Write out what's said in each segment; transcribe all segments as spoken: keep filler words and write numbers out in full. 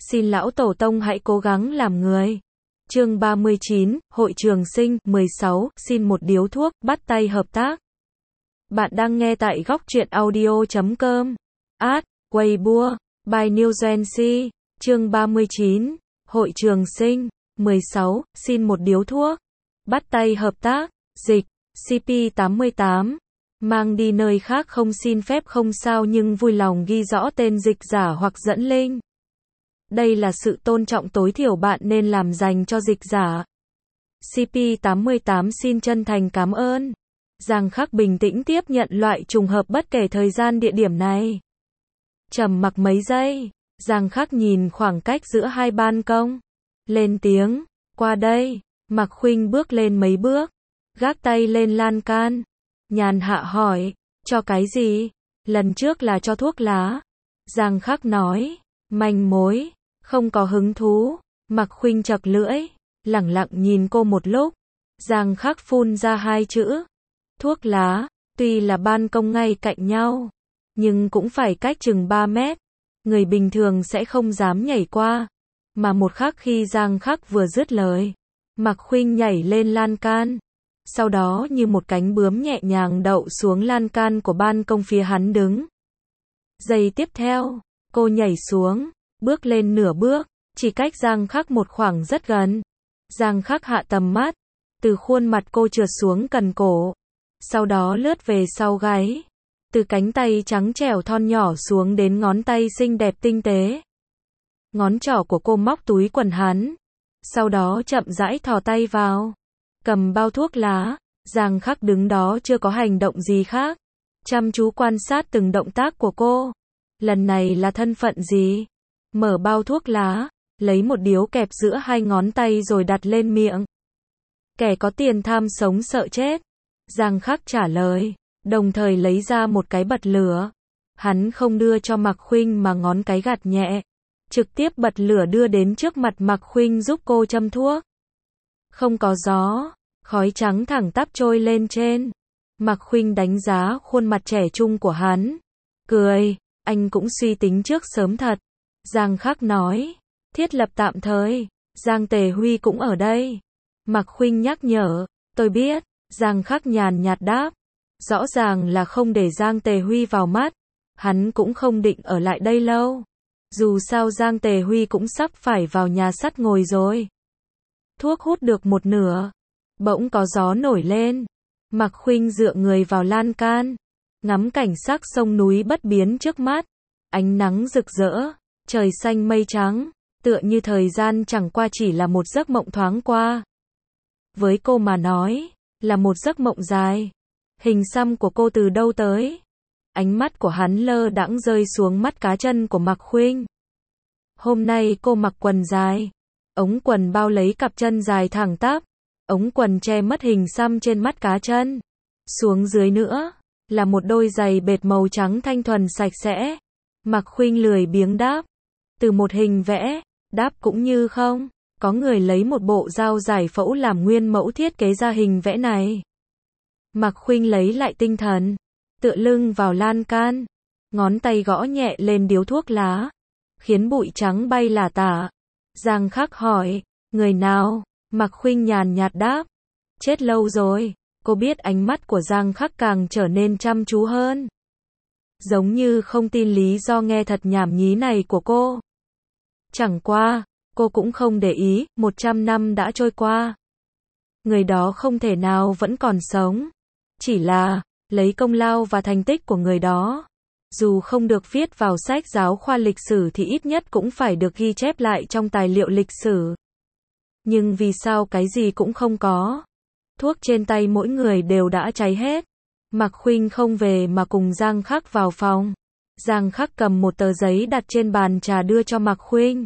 Xin lão tổ tông hãy cố gắng làm người. Chương ba mươi chín, Hội Trường Sinh. Mười sáu, xin một điếu thuốc, bắt tay hợp tác. Bạn đang nghe tại góc truyện audio chấm com. Ad, Weibo, by New Gen C. Chương ba mươi chín, Hội Trường Sinh. Mười sáu, xin một điếu thuốc, bắt tay hợp tác. Dịch, C P tám mươi tám. Mang đi nơi khác không xin phép không sao nhưng vui lòng ghi rõ tên dịch giả hoặc dẫn link. Đây là sự tôn trọng tối thiểu bạn nên làm dành cho dịch giả. C P tám mươi tám xin chân thành cảm ơn. Giang Khắc bình tĩnh tiếp nhận loại trùng hợp bất kể thời gian địa điểm này. Trầm mặc mấy giây, Giang Khắc nhìn khoảng cách giữa hai ban công. Lên tiếng, qua đây. Mạc Khuynh bước lên mấy bước, gác tay lên lan can. Nhàn hạ hỏi, cho cái gì? Lần trước là cho thuốc lá. Giang Khắc nói, manh mối, không có hứng thú. Mạc Khuynh chật lưỡi, lẳng lặng nhìn cô một lúc. Giang Khắc phun ra hai chữ, thuốc lá. Tuy là ban công ngay cạnh nhau, nhưng cũng phải cách chừng ba mét. Người bình thường sẽ không dám nhảy qua. Mà một khắc khi Giang Khắc vừa dứt lời, Mạc Khuynh nhảy lên lan can. Sau đó như một cánh bướm nhẹ nhàng đậu xuống lan can của ban công phía hắn đứng. Giây tiếp theo, cô nhảy xuống, bước lên nửa bước, chỉ cách Giang Khắc một khoảng rất gần. Giang Khắc hạ tầm mắt, từ khuôn mặt cô trượt xuống cần cổ, sau đó lướt về sau gáy, từ cánh tay trắng trẻo thon nhỏ xuống đến ngón tay xinh đẹp tinh tế. Ngón trỏ của cô móc túi quần hắn, sau đó chậm rãi thò tay vào, cầm bao thuốc lá. Giang Khắc đứng đó chưa có hành động gì khác, chăm chú quan sát từng động tác của cô. Lần này là thân phận gì? Mở bao thuốc lá, lấy một điếu kẹp giữa hai ngón tay rồi đặt lên miệng. Kẻ có tiền tham sống sợ chết. Giang Khắc trả lời, đồng thời lấy ra một cái bật lửa. Hắn không đưa cho Mạc Khuynh mà ngón cái gạt nhẹ, trực tiếp bật lửa đưa đến trước mặt Mạc Khuynh giúp cô châm thuốc. Không có gió, khói trắng thẳng tắp trôi lên trên. Mạc Khuynh đánh giá khuôn mặt trẻ trung của hắn, cười, anh cũng suy tính trước sớm thật. Giang Khắc nói, thiết lập tạm thời. Giang Tề Huy cũng ở đây. Mạc Khuynh nhắc nhở, tôi biết. Giang Khắc nhàn nhạt đáp, rõ ràng là không để Giang Tề Huy vào mắt. Hắn cũng không định ở lại đây lâu. Dù sao Giang Tề Huy cũng sắp phải vào nhà sắt ngồi rồi. Thuốc hút được một nửa, bỗng có gió nổi lên. Mạc Khuynh dựa người vào lan can, ngắm cảnh sắc sông núi bất biến trước mắt. Ánh nắng rực rỡ, trời xanh mây trắng, tựa như thời gian chẳng qua chỉ là một giấc mộng thoáng qua. Với cô mà nói, là một giấc mộng dài. Hình xăm của cô từ đâu tới? Ánh mắt của hắn lơ đãng rơi xuống mắt cá chân của Mạc Khuynh. Hôm nay cô mặc quần dài, ống quần bao lấy cặp chân dài thẳng tắp, ống quần che mất hình xăm trên mắt cá chân. Xuống dưới nữa, là một đôi giày bệt màu trắng thanh thuần sạch sẽ. Mạc Khuynh lười biếng đáp, từ một hình vẽ, đáp cũng như không, có người lấy một bộ dao giải phẫu làm nguyên mẫu thiết kế ra hình vẽ này. Mạc Khuynh lấy lại tinh thần, tựa lưng vào lan can, ngón tay gõ nhẹ lên điếu thuốc lá, khiến bụi trắng bay lả tả. Giang Khắc hỏi, người nào? Mạc Khuynh nhàn nhạt đáp, chết lâu rồi. Cô biết ánh mắt của Giang Khắc càng trở nên chăm chú hơn, giống như không tin lý do nghe thật nhảm nhí này của cô. Chẳng qua, cô cũng không để ý, một trăm năm đã trôi qua. Người đó không thể nào vẫn còn sống. Chỉ là, lấy công lao và thành tích của người đó, dù không được viết vào sách giáo khoa lịch sử thì ít nhất cũng phải được ghi chép lại trong tài liệu lịch sử. Nhưng vì sao cái gì cũng không có? Thuốc trên tay mỗi người đều đã cháy hết. Mạc Khuynh không về mà cùng Giang Khắc vào phòng. Giang Khắc cầm một tờ giấy đặt trên bàn trà đưa cho Mạc Khuynh.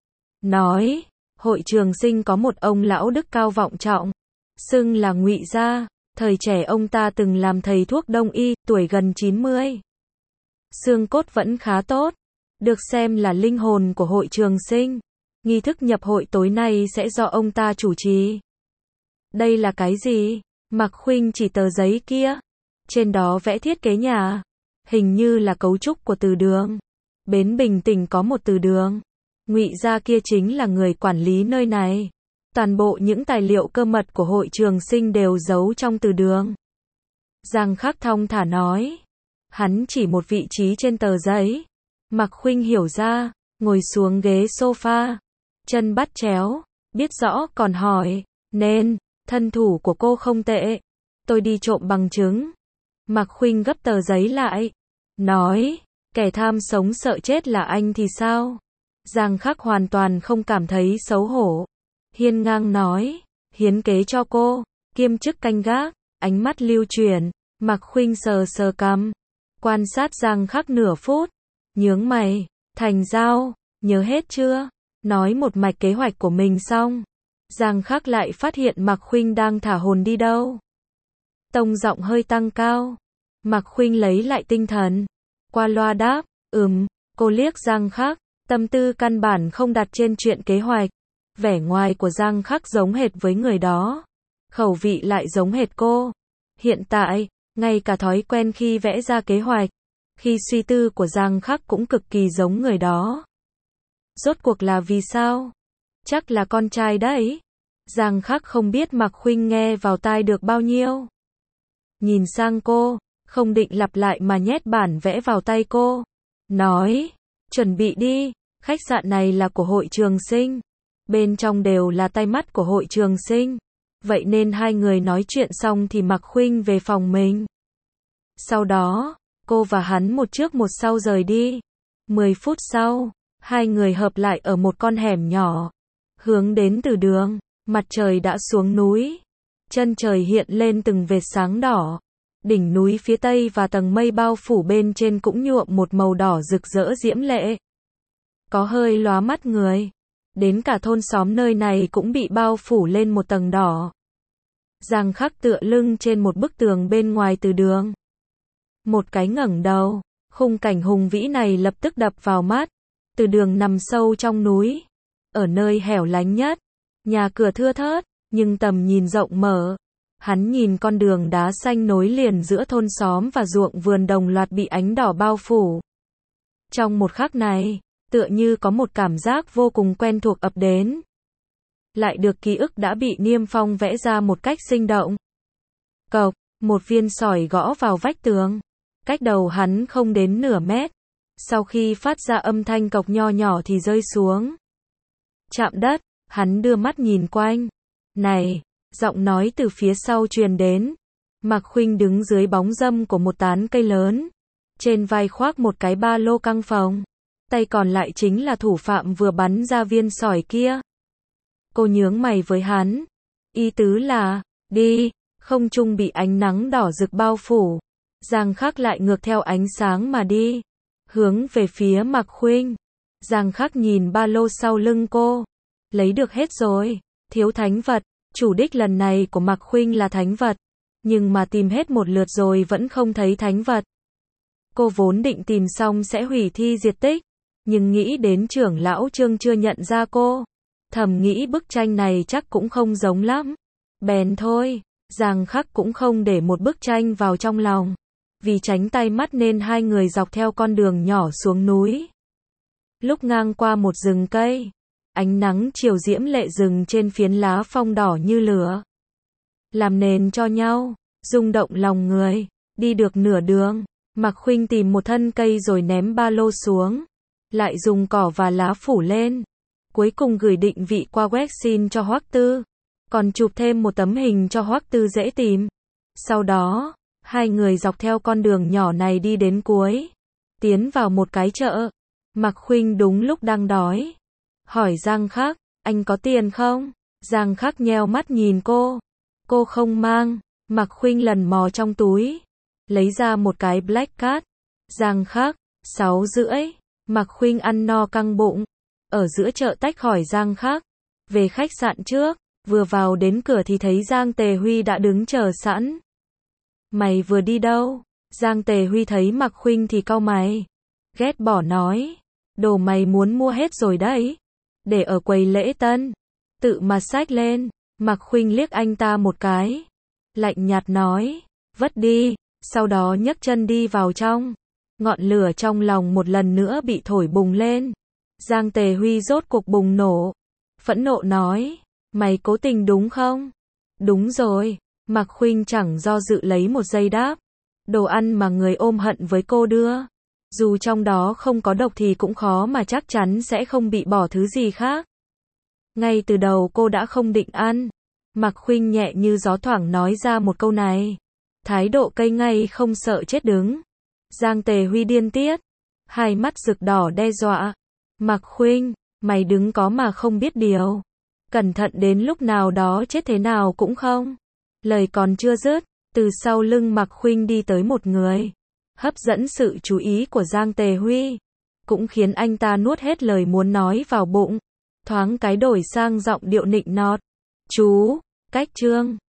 Nói, Hội Trường Sinh có một ông lão đức cao vọng trọng, xưng là Ngụy Gia. Thời trẻ ông ta từng làm thầy thuốc đông y, tuổi gần chín mươi. Xương cốt vẫn khá tốt, được xem là linh hồn của Hội Trường Sinh. Nghi thức nhập hội tối nay sẽ do ông ta chủ trì. Đây là cái gì? Mạc Khuynh chỉ tờ giấy kia. Trên đó vẽ thiết kế nhà, hình như là cấu trúc của từ đường. Bến Bình Tỉnh có một từ đường. Ngụy gia kia chính là người quản lý nơi này. Toàn bộ những tài liệu cơ mật của hội trường sinh đều giấu trong từ đường. Giang Khắc thong thả nói. Hắn chỉ một vị trí trên tờ giấy. Mạc Khuynh hiểu ra, ngồi xuống ghế sofa, chân bắt chéo, biết rõ còn hỏi, nên, thân thủ của cô không tệ. Tôi đi trộm bằng chứng. Mạc Khuynh gấp tờ giấy lại, nói, kẻ tham sống sợ chết là anh thì sao? Giang Khắc hoàn toàn không cảm thấy xấu hổ. Hiên ngang nói, hiến kế cho cô, kiêm chức canh gác, ánh mắt lưu chuyển, Mạc Khuynh sờ sờ cằm, quan sát Giang Khắc nửa phút, nhướng mày, thành giao, nhớ hết chưa? Nói một mạch kế hoạch của mình xong, Giang Khắc lại phát hiện Mạc Khuynh đang thả hồn đi đâu. Tông giọng hơi tăng cao, Mạc Khuynh lấy lại tinh thần, qua loa đáp, ừm, cô liếc Giang Khắc, tâm tư căn bản không đặt trên chuyện kế hoạch. Vẻ ngoài của Giang Khắc giống hệt với người đó, khẩu vị lại giống hệt cô. Hiện tại, ngay cả thói quen khi vẽ ra kế hoạch, khi suy tư của Giang Khắc cũng cực kỳ giống người đó. Rốt cuộc là vì sao? Chắc là con trai đấy. Giang Khắc không biết Mạc Khuynh nghe vào tai được bao nhiêu. Nhìn sang cô, không định lặp lại mà nhét bản vẽ vào tay cô. Nói, chuẩn bị đi, khách sạn này là của hội trường sinh. Bên trong đều là tay mắt của hội trường sinh. Vậy nên hai người nói chuyện xong thì Mạc Khuynh về phòng mình. Sau đó, cô và hắn một trước một sau rời đi. Mười phút sau, hai người hợp lại ở một con hẻm nhỏ. Hướng đến từ đường, mặt trời đã xuống núi. Chân trời hiện lên từng vệt sáng đỏ. Đỉnh núi phía tây và tầng mây bao phủ bên trên cũng nhuộm một màu đỏ rực rỡ diễm lệ. Có hơi lóa mắt người. Đến cả thôn xóm nơi này cũng bị bao phủ lên một tầng đỏ. Giang Khắc tựa lưng trên một bức tường bên ngoài từ đường. Một cái ngẩng đầu, khung cảnh hùng vĩ này lập tức đập vào mắt. Từ đường nằm sâu trong núi, ở nơi hẻo lánh nhất, nhà cửa thưa thớt, nhưng tầm nhìn rộng mở. Hắn nhìn con đường đá xanh nối liền giữa thôn xóm và ruộng vườn đồng loạt bị ánh đỏ bao phủ. Trong một khắc này, tựa như có một cảm giác vô cùng quen thuộc ập đến. Lại được ký ức đã bị Niêm Phong vẽ ra một cách sinh động. Cộc, một viên sỏi gõ vào vách tường. Cách đầu hắn không đến nửa mét. Sau khi phát ra âm thanh cộc nho nhỏ thì rơi xuống. Chạm đất, hắn đưa mắt nhìn quanh. Này, giọng nói từ phía sau truyền đến. Mạc Khuynh đứng dưới bóng râm của một tán cây lớn. Trên vai khoác một cái ba lô căng phòng. Tay còn lại chính là thủ phạm vừa bắn ra viên sỏi kia. Cô nhướng mày với hắn. Ý tứ là, đi, không trung bị ánh nắng đỏ rực bao phủ. Giang Khắc lại ngược theo ánh sáng mà đi. Hướng về phía Mạc Khuynh. Giang Khắc nhìn ba lô sau lưng cô. Lấy được hết rồi. Thiếu thánh vật. Chủ đích lần này của Mạc Khuynh là thánh vật. Nhưng mà tìm hết một lượt rồi vẫn không thấy thánh vật. Cô vốn định tìm xong sẽ hủy thi diệt tích. Nhưng nghĩ đến trưởng lão Trương chưa nhận ra cô. Thầm nghĩ bức tranh này chắc cũng không giống lắm. Bèn thôi, Giang Khắc cũng không để một bức tranh vào trong lòng. Vì tránh tay mắt nên hai người dọc theo con đường nhỏ xuống núi. Lúc ngang qua một rừng cây, ánh nắng chiều diễm lệ rừng trên phiến lá phong đỏ như lửa. Làm nền cho nhau, rung động lòng người. Đi được nửa đường, Mạc Khuynh tìm một thân cây rồi ném ba lô xuống. Lại dùng cỏ và lá phủ lên. Cuối cùng gửi định vị qua web xin cho Hoắc Tư. Còn chụp thêm một tấm hình cho Hoắc Tư dễ tìm. Sau đó, hai người dọc theo con đường nhỏ này đi đến cuối. Tiến vào một cái chợ. Mạc Khuynh đúng lúc đang đói. Hỏi Giang Khắc, anh có tiền không? Giang Khắc nheo mắt nhìn cô. Cô không mang. Mạc Khuynh lần mò trong túi. Lấy ra một cái black card. Giang Khắc, sáu rưỡi. Mạc Khuynh ăn no căng bụng. Ở giữa chợ tách khỏi Giang Khắc. Về khách sạn trước. Vừa vào đến cửa thì thấy Giang Tề Huy đã đứng chờ sẵn. Mày vừa đi đâu? Giang Tề Huy thấy Mạc Khuynh thì cau mày. Ghét bỏ nói. Đồ mày muốn mua hết rồi đấy. Để ở quầy lễ tân. Tự mà xách lên. Mạc Khuynh liếc anh ta một cái. Lạnh nhạt nói. Vất đi. Sau đó nhấc chân đi vào trong. Ngọn lửa trong lòng một lần nữa bị thổi bùng lên. Giang Tề Huy rốt cuộc bùng nổ. Phẫn nộ nói. Mày cố tình đúng không? Đúng rồi. Mạc Khuynh chẳng do dự lấy một giây đáp. Đồ ăn mà người ôm hận với cô đưa. Dù trong đó không có độc thì cũng khó mà chắc chắn sẽ không bị bỏ thứ gì khác. Ngay từ đầu cô đã không định ăn. Mạc Khuynh nhẹ như gió thoảng nói ra một câu này. Thái độ cây ngay không sợ chết đứng. Giang Tề Huy điên tiết. Hai mắt rực đỏ đe dọa. Mạc Khuynh, mày đứng có mà không biết điều. Cẩn thận đến lúc nào đó chết thế nào cũng không. Lời còn chưa dứt, từ sau lưng Mạc Khuynh đi tới một người. Hấp dẫn sự chú ý của Giang Tề Huy. Cũng khiến anh ta nuốt hết lời muốn nói vào bụng. Thoáng cái đổi sang giọng điệu nịnh nọt. Chú, Cách Trương.